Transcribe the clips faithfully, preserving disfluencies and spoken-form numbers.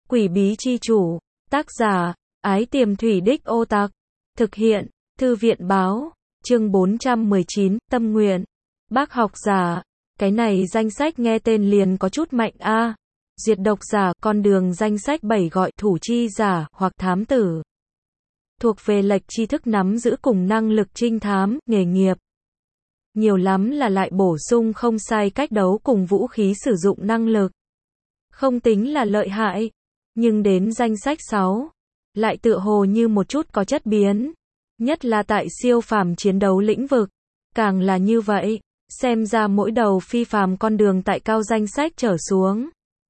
Quỷ bí chi chủ, tác giả, Ái Tiềm Thủy Đích Ô Tặc, thực hiện, Thư viện báo, chương bốn trăm mười chín, tâm nguyện, bác học giả, cái này danh sách nghe tên liền có chút mạnh a. Diệt độc giả, con đường danh sách bảy gọi thủ chi giả hoặc thám tử. Thuộc về lệch tri thức nắm giữ cùng năng lực trinh thám, nghề nghiệp. Nhiều lắm là lại bổ sung không sai cách đấu cùng vũ khí sử dụng năng lực. Không tính là lợi hại, nhưng đến danh sách sáu, lại tựa hồ như một chút có chất biến. Nhất là tại siêu phàm chiến đấu lĩnh vực. Càng là như vậy, xem ra mỗi đầu phi phàm con đường tại cao danh sách trở xuống.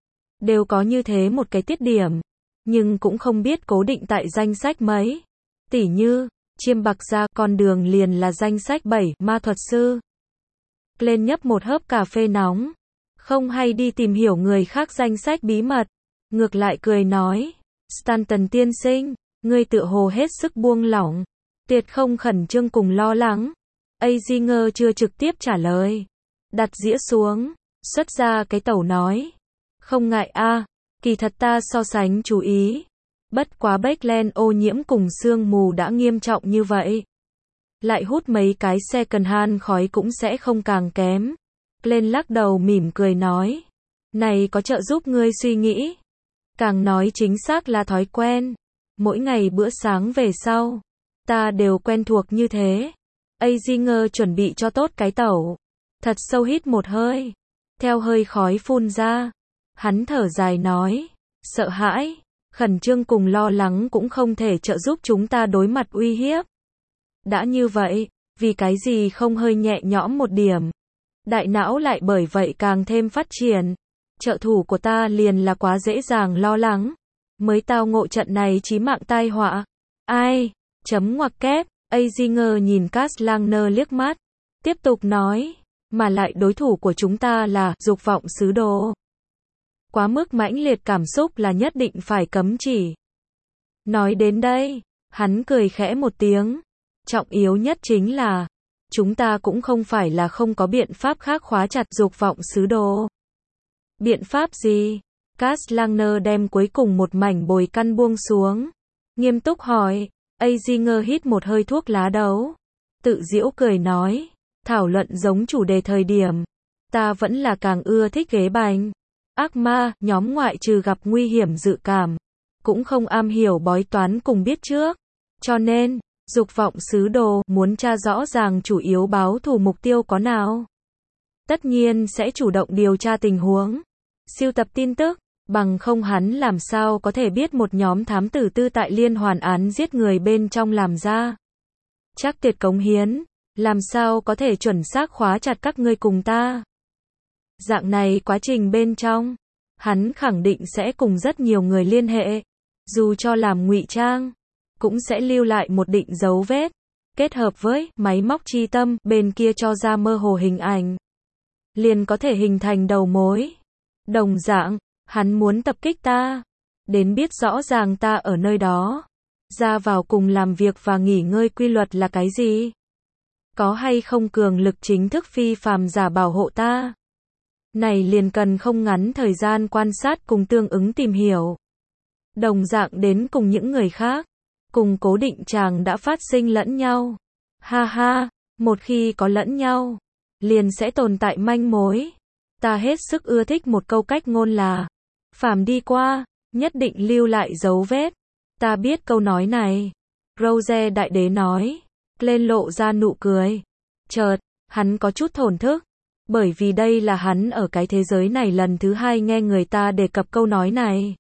Đều có như thế một cái tiết điểm, nhưng cũng không biết cố định tại danh sách mấy. Tỉ như, chiêm bạc ra con đường liền là danh sách bảy, ma thuật sư. Lên nhấp một hớp cà phê nóng, không hay đi tìm hiểu người khác danh sách bí mật, ngược lại cười nói, Stanton tiên sinh, ngươi tựa hồ hết sức buông lỏng, tuyệt không khẩn trương cùng lo lắng. Azinger chưa trực tiếp trả lời, đặt dĩa xuống, xuất ra cái tẩu nói, không ngại a, kỳ thật ta so sánh chú ý. Bất quá Backland ô nhiễm cùng sương mù đã nghiêm trọng như vậy. Lại hút mấy cái second hand khói cũng sẽ không càng kém. Glenn lắc đầu mỉm cười nói. Này có trợ giúp ngươi suy nghĩ. Càng nói chính xác là thói quen. Mỗi ngày bữa sáng về sau. Ta đều quen thuộc như thế. Azinger chuẩn bị cho tốt cái tẩu. Thật sâu hít một hơi. Theo hơi khói phun ra. Hắn thở dài nói. Sợ hãi. Khẩn trương cùng lo lắng cũng không thể trợ giúp chúng ta đối mặt uy hiếp. Đã như vậy, vì cái gì không hơi nhẹ nhõm một điểm. Đại não lại bởi vậy càng thêm phát triển. Trợ thủ của ta liền là quá dễ dàng lo lắng. Mới tao ngộ trận này chí mạng tai họa. Ai? Chấm ngoặc kép. Azinger nhìn Cast Langner liếc mắt. Tiếp tục nói. Mà lại đối thủ của chúng ta là dục vọng sứ đồ. Quá mức mãnh liệt cảm xúc là nhất định phải cấm chỉ. Nói đến đây, hắn cười khẽ một tiếng. Trọng yếu nhất chính là, chúng ta cũng không phải là không có biện pháp khác khóa chặt dục vọng sứ đồ. Biện pháp gì? Cast Langner đem cuối cùng một mảnh bồi căn buông xuống. Nghiêm túc hỏi, Azinger hít một hơi thuốc lá đấu. Tự giễu cười nói, thảo luận giống chủ đề thời điểm. Ta vẫn là càng ưa thích ghế bành. Ác ma, nhóm ngoại trừ gặp nguy hiểm dự cảm, cũng không am hiểu bói toán cùng biết trước. Cho nên, dục vọng sứ đồ muốn tra rõ ràng chủ yếu báo thù mục tiêu có nào. Tất nhiên sẽ chủ động điều tra tình huống, siêu tập tin tức, bằng không hắn làm sao có thể biết một nhóm thám tử tư tại liên hoàn án giết người bên trong làm ra. Chắc tuyệt cống hiến, làm sao có thể chuẩn xác khóa chặt các ngươi cùng ta. Dạng này quá trình bên trong, hắn khẳng định sẽ cùng rất nhiều người liên hệ, dù cho làm ngụy trang, cũng sẽ lưu lại một định dấu vết, kết hợp với máy móc chi tâm bên kia cho ra mơ hồ hình ảnh, liền có thể hình thành đầu mối. Đồng dạng, hắn muốn tập kích ta, đến biết rõ ràng ta ở nơi đó, ra vào cùng làm việc và nghỉ ngơi quy luật là cái gì, có hay không cường lực chính thức phi phàm giả bảo hộ ta. Này liền cần không ngắn thời gian quan sát cùng tương ứng tìm hiểu. Đồng dạng đến cùng những người khác, cùng cố định chàng đã phát sinh lẫn nhau. Ha ha, một khi có lẫn nhau, liền sẽ tồn tại manh mối. Ta hết sức ưa thích một câu cách ngôn là, phàm đi qua, nhất định lưu lại dấu vết. Ta biết câu nói này. Rose đại đế nói, lên lộ ra nụ cười. Chợt, hắn có chút thổn thức. Bởi vì đây là hắn ở cái thế giới này lần thứ hai nghe người ta đề cập câu nói này.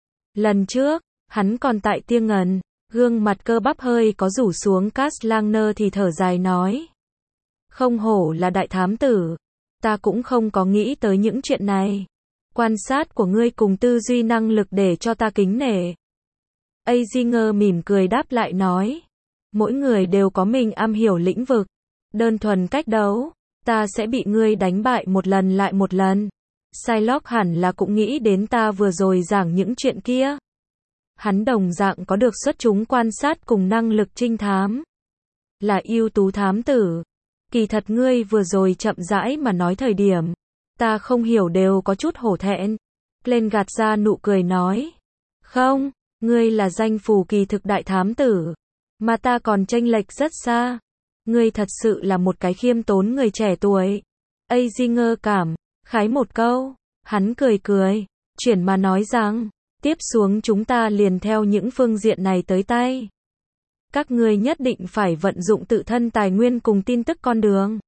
Lần trước, hắn còn tại Tia Ngần, gương mặt cơ bắp hơi có rủ xuống. Cast Langner thì thở dài nói. Không hổ là đại thám tử. Ta cũng không có nghĩ tới những chuyện này. Quan sát của ngươi cùng tư duy năng lực để cho ta kính nể. Azinger mỉm cười đáp lại nói. Mỗi người đều có mình am hiểu lĩnh vực. Đơn thuần cách đấu. Ta sẽ bị ngươi đánh bại một lần lại một lần. Shylock hẳn là cũng nghĩ đến ta vừa rồi giảng những chuyện kia. Hắn đồng dạng có được xuất chúng quan sát cùng năng lực trinh thám. Là ưu tú thám tử. Kỳ thật ngươi vừa rồi chậm rãi mà nói thời điểm. Ta không hiểu đều có chút hổ thẹn. Glenn gạt ra nụ cười nói. Không, ngươi là danh phủ kỳ thực đại thám tử, mà ta còn chênh lệch rất xa. Ngươi thật sự là một cái khiêm tốn người trẻ tuổi. Azinger cảm khái một câu, hắn cười cười, chuyển mà nói rằng, tiếp xuống chúng ta liền theo những phương diện này tới tay. Các ngươi nhất định phải vận dụng tự thân tài nguyên cùng tin tức con đường.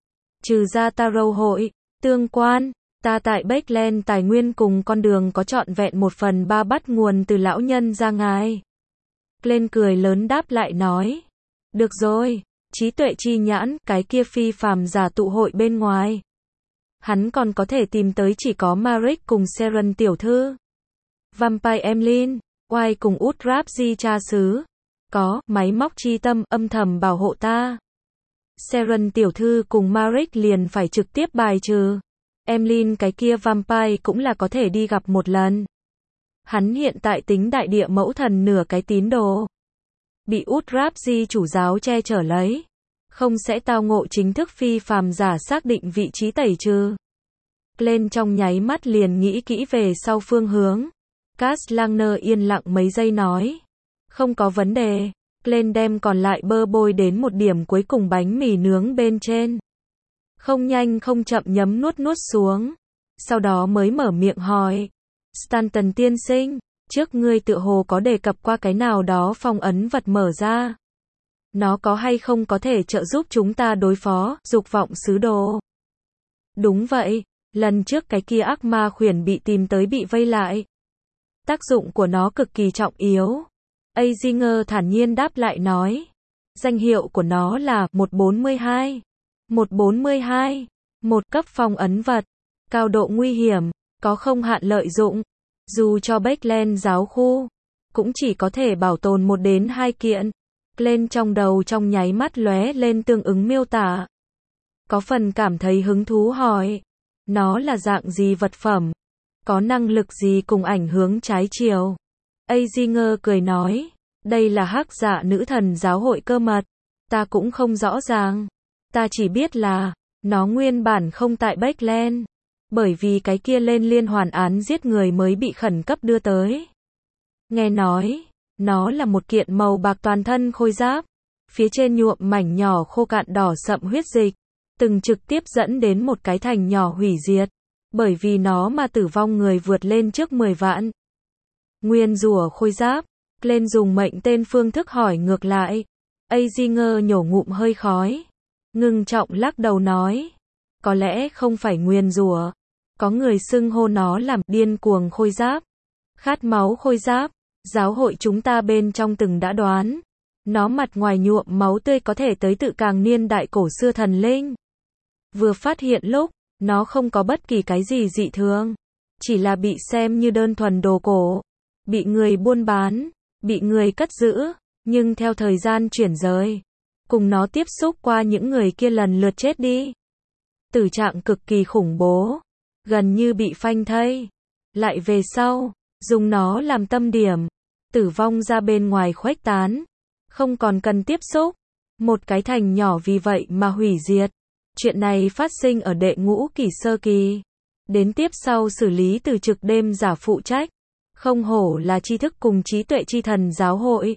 Trừ ra Tarot hội, tương quan, ta tại Backland tài nguyên cùng con đường có trọn vẹn một phần ba bắt nguồn từ lão nhân gia ngài. Glenn cười lớn đáp lại nói. Được rồi, trí tuệ chi nhãn, cái kia phi phàm giả tụ hội bên ngoài. Hắn còn có thể tìm tới chỉ có Maric cùng Seren tiểu thư. Vampire Emlyn, Oai cùng Utrapsi cha xứ. Có, máy móc chi tâm, âm thầm bảo hộ ta. Seren tiểu thư cùng Maric liền phải trực tiếp bài trừ. Emlyn cái kia vampire cũng là có thể đi gặp một lần. Hắn hiện tại tính đại địa mẫu thần nửa cái tín đồ. Bị Utrapsi chủ giáo che chở lấy. Không sẽ tao ngộ chính thức phi phàm giả xác định vị trí tẩy trừ. Lên trong nháy mắt liền nghĩ kỹ về sau phương hướng. Cass Langner yên lặng mấy giây nói. Không có vấn đề. Lên đem còn lại bơ bôi đến một điểm cuối cùng bánh mì nướng bên trên. Không nhanh không chậm nhấm nuốt nuốt xuống. Sau đó mới mở miệng hỏi. Stanton tiên sinh, trước ngươi tựa hồ có đề cập qua cái nào đó phong ấn vật mở ra. Nó có hay không có thể trợ giúp chúng ta đối phó, dục vọng sứ đồ? Đúng vậy, lần trước cái kia ác ma khuyển bị tìm tới bị vây lại. Tác dụng của nó cực kỳ trọng yếu. Azinger thản nhiên đáp lại nói. Danh hiệu của nó là một bốn hai. một bốn hai. Một cấp phong ấn vật. Cao độ nguy hiểm. Có không hạn lợi dụng. Dù cho Backland giáo khu. Cũng chỉ có thể bảo tồn một đến hai kiện. Lên trong đầu trong nháy mắt lóe lên tương ứng miêu tả. Có phần cảm thấy hứng thú hỏi. Nó là dạng gì vật phẩm? Có năng lực gì cùng ảnh hướng trái chiều? Azinger cười nói. Đây là hắc dạ nữ thần giáo hội cơ mật. Ta cũng không rõ ràng. Ta chỉ biết là, nó nguyên bản không tại Backland. Bởi vì cái kia lên liên hoàn án giết người mới bị khẩn cấp đưa tới. Nghe nói, nó là một kiện màu bạc toàn thân khôi giáp. Phía trên nhuộm mảnh nhỏ khô cạn đỏ sậm huyết dịch. Từng trực tiếp dẫn đến một cái thành nhỏ hủy diệt. Bởi vì nó mà tử vong người vượt lên trước mười vạn. Nguyên rủa khôi giáp. Lên dùng mệnh tên phương thức hỏi ngược lại. Azinger nhổ ngụm hơi khói. Ngưng trọng lắc đầu nói. Có lẽ không phải nguyên rủa. Có người xưng hô nó làm điên cuồng khôi giáp. Khát máu khôi giáp. Giáo hội chúng ta bên trong từng đã đoán. Nó mặt ngoài nhuộm máu tươi có thể tới tự càng niên đại cổ xưa thần linh. Vừa phát hiện lúc, nó không có bất kỳ cái gì dị thường. Chỉ là bị xem như đơn thuần đồ cổ. Bị người buôn bán. Bị người cất giữ. Nhưng theo thời gian chuyển rời. Cùng nó tiếp xúc qua những người kia lần lượt chết đi. Tử trạng cực kỳ khủng bố. Gần như bị phanh thây. Lại về sau, dùng nó làm tâm điểm. Tử vong ra bên ngoài khuếch tán. Không còn cần tiếp xúc. Một cái thành nhỏ vì vậy mà hủy diệt. Chuyện này phát sinh ở đệ ngũ kỷ sơ kỳ. Đến tiếp sau xử lý từ trực đêm giả phụ trách. Không hổ là tri thức cùng trí tuệ chi thần giáo hội.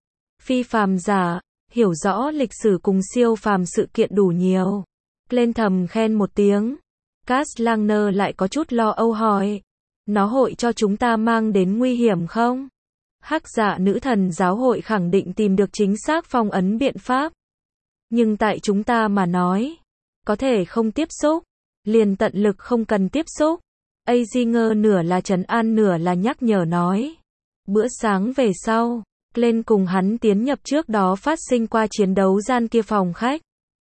Phi phàm giả, hiểu rõ lịch sử cùng siêu phàm sự kiện đủ nhiều. Lên thầm khen một tiếng. Cass Langner lại có chút lo âu hỏi. Nó hội cho chúng ta mang đến nguy hiểm không? Hắc dạ nữ thần giáo hội khẳng định tìm được chính xác phong ấn biện pháp. Nhưng tại chúng ta mà nói, có thể không tiếp xúc, liền tận lực không cần tiếp xúc. Azinger nửa là trấn an nửa là nhắc nhở nói. Bữa sáng về sau, lên cùng hắn tiến nhập trước đó phát sinh qua chiến đấu gian kia phòng khách.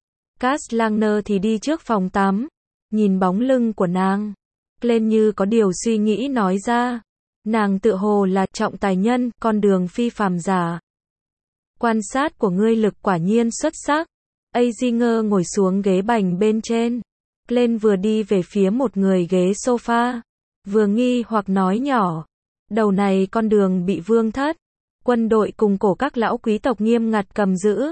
Cass Langner thì đi trước phòng tắm, nhìn bóng lưng của nàng. Lên như có điều suy nghĩ nói ra. Nàng tự hồ là trọng tài nhân, con đường phi phàm giả. Quan sát của ngươi lực quả nhiên xuất sắc. Azinger ngồi xuống ghế bành bên trên. Lên vừa đi về phía một người ghế sofa. Vừa nghi hoặc nói nhỏ. Đầu này con đường bị vương thất. Quân đội cùng cổ các lão quý tộc nghiêm ngặt cầm giữ.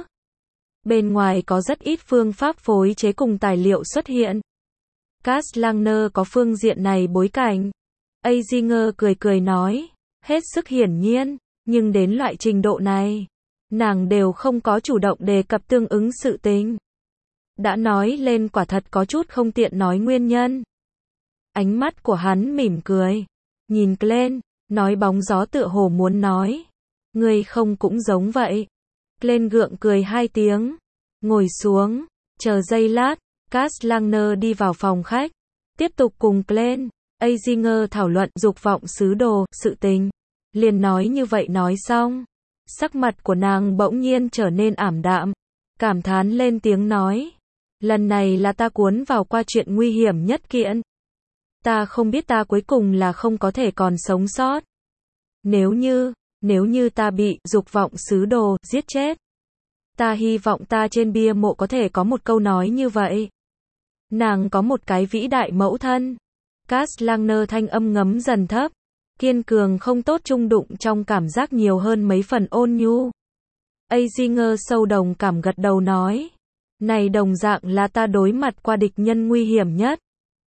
Bên ngoài có rất ít phương pháp phối chế cùng tài liệu xuất hiện. Cass Langner có phương diện này bối cảnh. Azinger cười cười nói. Hết sức hiển nhiên, nhưng đến loại trình độ này, nàng đều không có chủ động đề cập tương ứng sự tình. Đã nói lên quả thật có chút không tiện nói nguyên nhân. Ánh mắt của hắn mỉm cười, nhìn Glenn, nói bóng gió tựa hồ muốn nói. Ngươi không cũng giống vậy. Glenn gượng cười hai tiếng, ngồi xuống, chờ giây lát, Cass Lanner đi vào phòng khách, tiếp tục cùng Glenn, Azinger thảo luận dục vọng sứ đồ, sự tình. Liền nói như vậy nói xong, sắc mặt của nàng bỗng nhiên trở nên ảm đạm, cảm thán lên tiếng nói. Lần này là ta cuốn vào qua chuyện nguy hiểm nhất kiện. Ta không biết ta cuối cùng là không có thể còn sống sót. Nếu như, nếu như ta bị dục vọng sứ đồ giết chết. Ta hy vọng ta trên bia mộ có thể có một câu nói như vậy. Nàng có một cái vĩ đại mẫu thân. Cass Lanner thanh âm ngấm dần thấp, kiên cường không tốt trung đụng trong cảm giác nhiều hơn mấy phần ôn nhu. Azinger sâu đồng cảm gật đầu nói. Này đồng dạng là ta đối mặt qua địch nhân nguy hiểm nhất.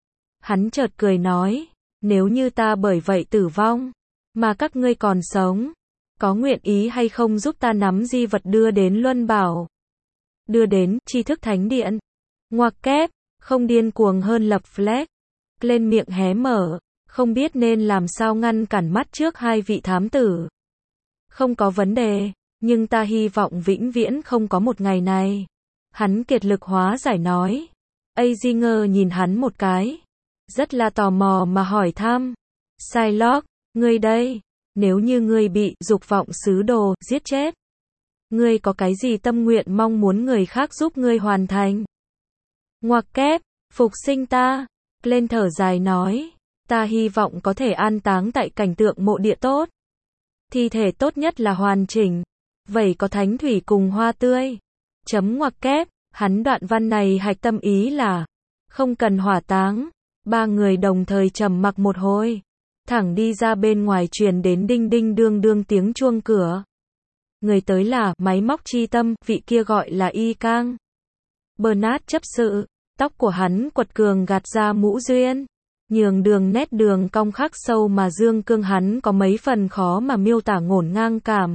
Hắn chợt cười nói, nếu như ta bởi vậy tử vong, mà các ngươi còn sống, có nguyện ý hay không giúp ta nắm di vật đưa đến Luân Bảo? Đưa đến tri thức thánh điện. Ngoặc kép, không điên cuồng hơn lập flag. Lên miệng hé mở, không biết nên làm sao ngăn cản mắt trước hai vị thám tử. Không có vấn đề, nhưng ta hy vọng vĩnh viễn không có một ngày này. Hắn kiệt lực hóa giải nói. Azinger nhìn hắn một cái, rất là tò mò mà hỏi thăm. Psylocke, ngươi đây, nếu như ngươi bị dục vọng sứ đồ giết chết, ngươi có cái gì tâm nguyện mong muốn người khác giúp ngươi hoàn thành? Ngoặc kép, phục sinh ta. Lên thở dài nói, ta hy vọng có thể an táng tại cảnh tượng mộ địa tốt. Thi thể tốt nhất là hoàn chỉnh, vậy có thánh thủy cùng hoa tươi. Chấm ngoặc kép, hắn đoạn văn này hạch tâm ý là, không cần hỏa táng. Ba người đồng thời trầm mặc một hồi, thẳng đi ra bên ngoài truyền đến đinh đinh đương đương tiếng chuông cửa. Người tới là máy móc chi tâm, vị kia gọi là Y Cang. Bernard chấp sự, tóc của hắn quật cường gạt ra mũ duyên, nhường đường nét đường cong khắc sâu mà dương cương hắn có mấy phần khó mà miêu tả ngổn ngang cảm.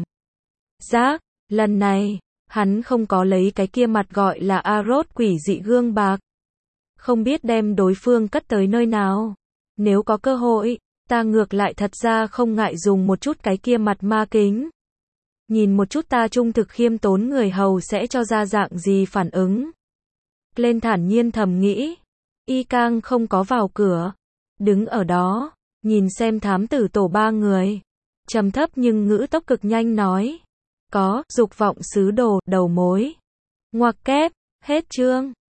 Giác, lần này, hắn không có lấy cái kia mặt gọi là Arrow quỷ dị gương bạc. Không biết đem đối phương cất tới nơi nào. Nếu có cơ hội, ta ngược lại thật ra không ngại dùng một chút cái kia mặt ma kính. Nhìn một chút ta trung thực khiêm tốn người hầu sẽ cho ra dạng gì phản ứng. Lên thản nhiên thầm nghĩ. Y Cang không có vào cửa. Đứng ở đó, nhìn xem thám tử tổ ba người. Trầm thấp nhưng ngữ tốc cực nhanh nói. Có, dục vọng sứ đồ, đầu mối. Ngoặc kép, hết chương.